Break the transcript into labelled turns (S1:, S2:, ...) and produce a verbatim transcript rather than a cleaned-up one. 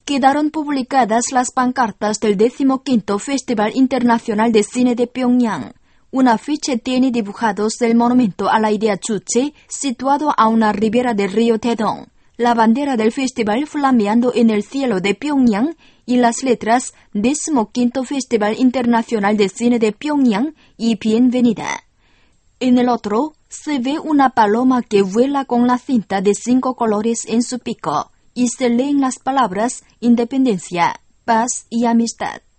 S1: quedaron publicadas las pancartas del decimoquinto Festival Internacional de Cine de Pyongyang. Un afiche tiene dibujados el monumento a la idea Juche situado a una ribera del río Taedong, la bandera del festival flameando en el cielo de Pyongyang y las letras decimoquinto Festival Internacional de Cine de Pyongyang y Bienvenida. En el otro se ve una paloma que vuela con la cinta de cinco colores en su pico y se leen las palabras independencia, paz y amistad.